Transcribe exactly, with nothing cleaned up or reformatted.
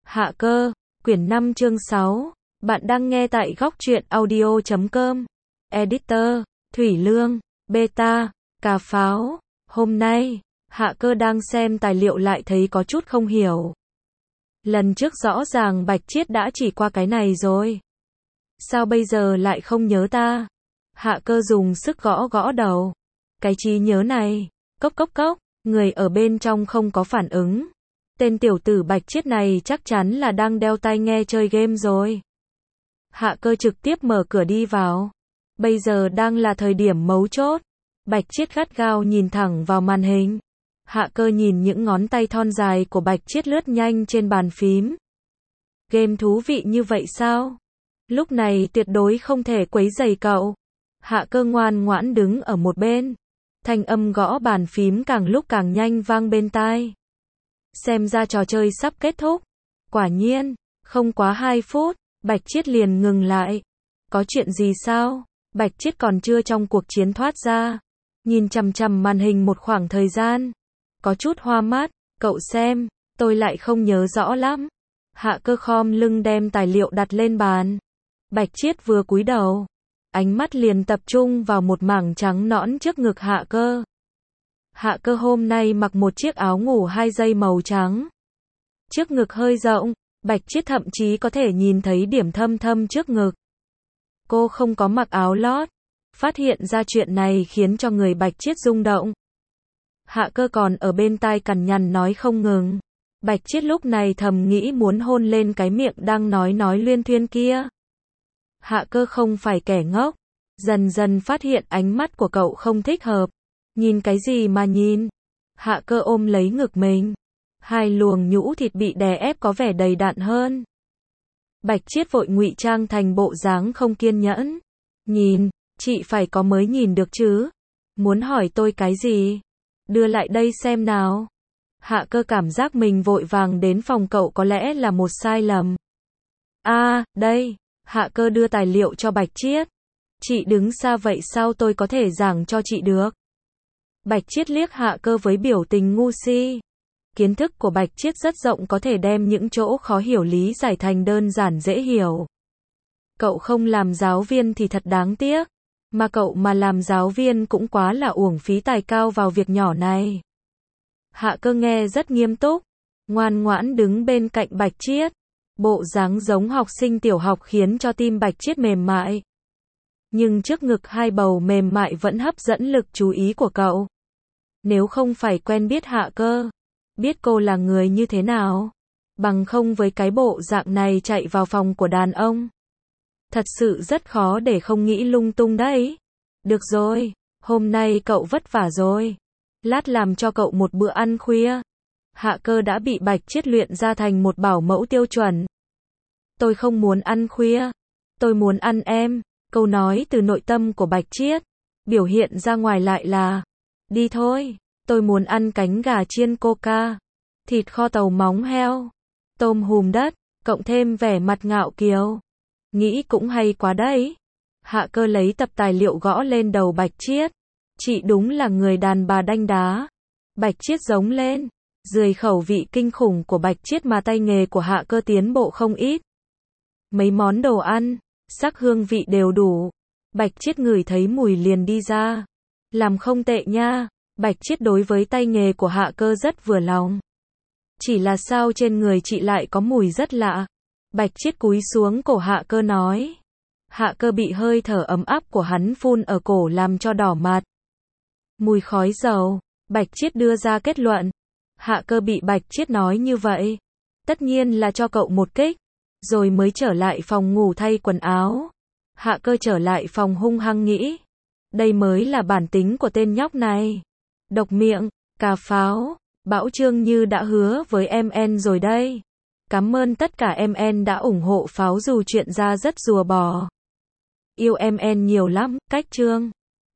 Hạ cơ, quyển năm chương sáu. Bạn đang nghe tại góc truyện audio chấm com. Editor, Thủy Lương, Beta, Cà Pháo. Hôm nay, Hạ cơ đang xem tài liệu lại thấy có chút không hiểu. Lần trước rõ ràng Bạch Chiết đã chỉ qua cái này rồi. Sao bây giờ lại không nhớ ta? Hạ cơ dùng sức gõ gõ đầu. Cái trí nhớ này, cốc cốc cốc, người ở bên trong không có phản ứng. Tên tiểu tử Bạch Chiết này chắc chắn là đang đeo tai nghe chơi game rồi. Hạ cơ trực tiếp mở cửa đi vào. Bây giờ đang là thời điểm mấu chốt. Bạch Chiết gắt gao nhìn thẳng vào màn hình. Hạ cơ nhìn những ngón tay thon dài của Bạch Chiết lướt nhanh trên bàn phím. Game thú vị như vậy sao? Lúc này tuyệt đối không thể quấy rầy cậu. Hạ cơ ngoan ngoãn đứng ở một bên. Thanh âm gõ bàn phím càng lúc càng nhanh vang bên tai. Xem ra trò chơi sắp kết thúc. Quả nhiên, không quá hai phút, Bạch Chiết liền ngừng lại. Có chuyện gì sao? Bạch Chiết còn chưa trong cuộc chiến thoát ra. Nhìn chằm chằm màn hình một khoảng thời gian. Có chút hoa mắt, cậu xem, tôi lại không nhớ rõ lắm. Hạ cơ khom lưng đem tài liệu đặt lên bàn. Bạch Chiết vừa cúi đầu. Ánh mắt liền tập trung vào một mảng trắng nõn trước ngực hạ cơ. Hạ cơ hôm nay mặc một chiếc áo ngủ hai dây màu trắng. Trước ngực hơi rộng, Bạch Chiết thậm chí có thể nhìn thấy điểm thâm thâm trước ngực. Cô không có mặc áo lót. Phát hiện ra chuyện này khiến cho người Bạch Chiết rung động. Hạ cơ còn ở bên tai cằn nhằn nói không ngừng. Bạch Chiết lúc này thầm nghĩ muốn hôn lên cái miệng đang nói nói luyên thuyên kia. Hạ cơ không phải kẻ ngốc. Dần dần phát hiện ánh mắt của cậu không thích hợp. Nhìn cái gì mà nhìn? Hạ cơ ôm lấy ngực mình. Hai luồng nhũ thịt bị đè ép có vẻ đầy đặn hơn. Bạch Chiết vội ngụy trang thành bộ dáng không kiên nhẫn. Nhìn, chị phải có mới nhìn được chứ. Muốn hỏi tôi cái gì? Đưa lại đây xem nào. Hạ cơ cảm giác mình vội vàng đến phòng cậu có lẽ là một sai lầm. À, đây. Hạ cơ đưa tài liệu cho Bạch Chiết. Chị đứng xa vậy sao tôi có thể giảng cho chị được? Bạch Chiết liếc hạ cơ với biểu tình ngu si. Kiến thức của Bạch Chiết rất rộng có thể đem những chỗ khó hiểu lý giải thành đơn giản dễ hiểu. Cậu không làm giáo viên thì thật đáng tiếc. Mà cậu mà làm giáo viên cũng quá là uổng phí tài cao vào việc nhỏ này. Hạ cơ nghe rất nghiêm túc. Ngoan ngoãn đứng bên cạnh Bạch Chiết. Bộ dáng giống học sinh tiểu học khiến cho tim Bạch Chiết mềm mại. Nhưng trước ngực hai bầu mềm mại vẫn hấp dẫn lực chú ý của cậu. Nếu không phải quen biết hạ cơ, biết cô là người như thế nào, bằng không với cái bộ dạng này chạy vào phòng của đàn ông. Thật sự rất khó để không nghĩ lung tung đấy. Được rồi, hôm nay cậu vất vả rồi. Lát làm cho cậu một bữa ăn khuya. Hạ cơ đã bị Bạch Chiết luyện ra thành một bảo mẫu tiêu chuẩn. Tôi không muốn ăn khuya. Tôi muốn ăn em. Câu nói từ nội tâm của Bạch Chiết. Biểu hiện ra ngoài lại là. Đi thôi. Tôi muốn ăn cánh gà chiên coca. Thịt kho tàu móng heo. Tôm hùm đất. Cộng thêm vẻ mặt ngạo kiều. Nghĩ cũng hay quá đấy. Hạ cơ lấy tập tài liệu gõ lên đầu Bạch Chiết. Chị đúng là người đàn bà đanh đá. Bạch Chiết giống lên. Dưới khẩu vị kinh khủng của Bạch Chiết mà tay nghề của hạ cơ tiến bộ không ít. Mấy món đồ ăn, sắc hương vị đều đủ. Bạch Chiết ngửi thấy mùi liền đi ra. Làm không tệ nha. Bạch Chiết đối với tay nghề của hạ cơ rất vừa lòng. Chỉ là sao trên người chị lại có mùi rất lạ. Bạch Chiết cúi xuống cổ hạ cơ nói. Hạ cơ bị hơi thở ấm áp của hắn phun ở cổ làm cho đỏ mặt. Mùi khói dầu. Bạch Chiết đưa ra kết luận. Hạ cơ bị Bạch Chiết nói như vậy. Tất nhiên là cho cậu một kích. Rồi mới trở lại phòng ngủ thay quần áo. Hạ cơ trở lại phòng hung hăng nghĩ. Đây mới là bản tính của tên nhóc này. Độc miệng, Cà Pháo, Bảo Trương như đã hứa với em en rồi đây. Cảm ơn tất cả em en đã ủng hộ Pháo dù chuyện ra rất rùa bò. Yêu em en nhiều lắm, cách Trương.